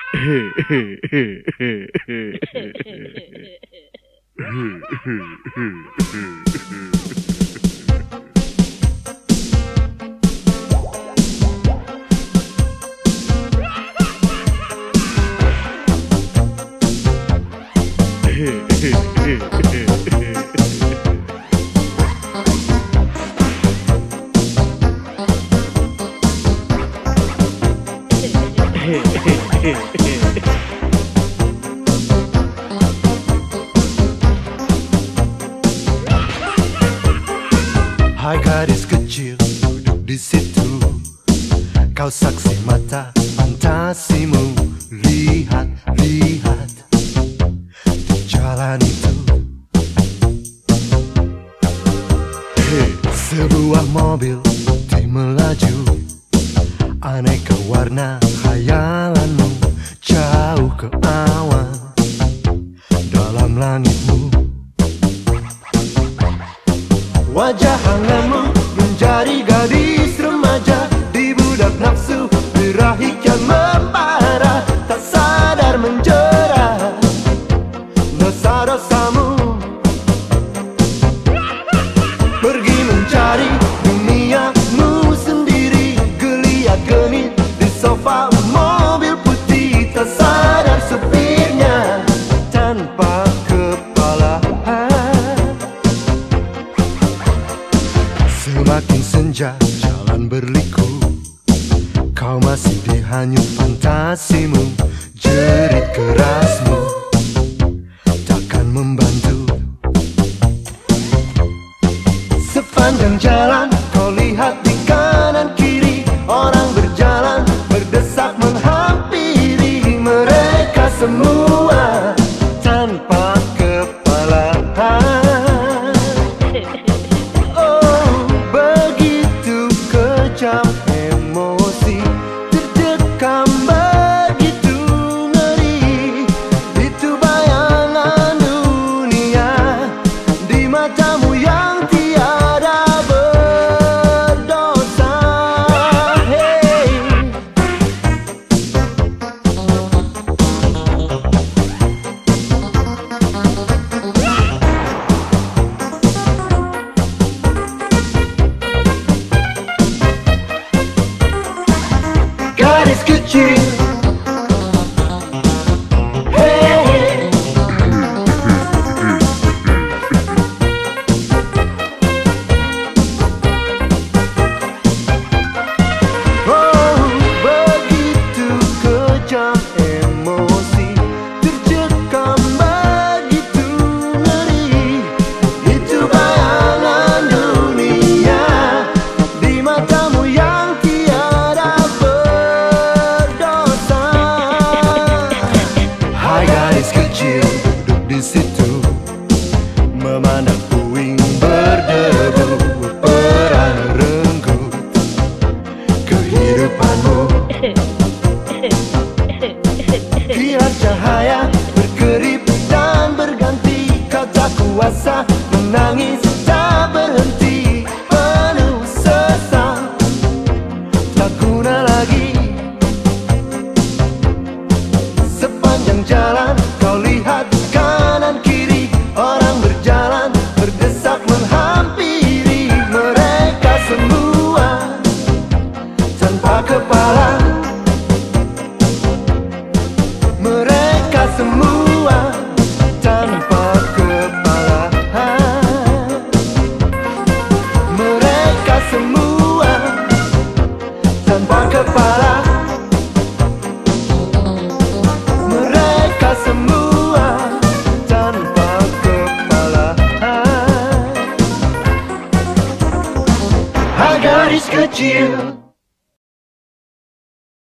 Hai gadis kecil duduk di situ, kau saksi mata fantasimu. Lihat, lihat di jalan itu, sebuah mobil putih melaju, aneka warna khayalanmu jauh ke awan dalam langitmu. Wajah hangatmu menjadi gadis remaja, di budak nafsu birahi kian membara, tak sadar menjera dosa-dosamu. Pergi mencari duniamu sendiri, geliat genit di sofa mobil putih, tak sadar supirnya tanpa kepala. Semakin senja jalan berliku, kau masih dihanyut fantasimu. Jerit kerasmu takkan membantu. Sepanjang jalan kau lihat di kanan kiri, orang berjalan berdesak menghampiri, mereka semua tanpa kepala. Emosi terdekat begitu ngeri, itu bayangan dunia di matamu yang tiada berdosa. Hey. Gadis kecil, hey. Oh, begitu kejam emosi terjekam begitu ngeri, itu bayangan dunia di matamu yang tiada berdosa. Hai gadis kecil duduk di situ, memandang puing berdebu, perang renggut kehidupanmu. Kilat cahaya berkerip dan berganti, kau tak kuasa menangis tak berhenti, penuh sesal tak guna lagi. Sepanjang jalan kau lihat kanan kiri, orang berjalan berdesak menghampiri, mereka semua tanpa kepala. Mereka semua tanpa kepala. Mereka semua tanpa kepala. Mereka semua tanpa kepala. Hai gadis kecil,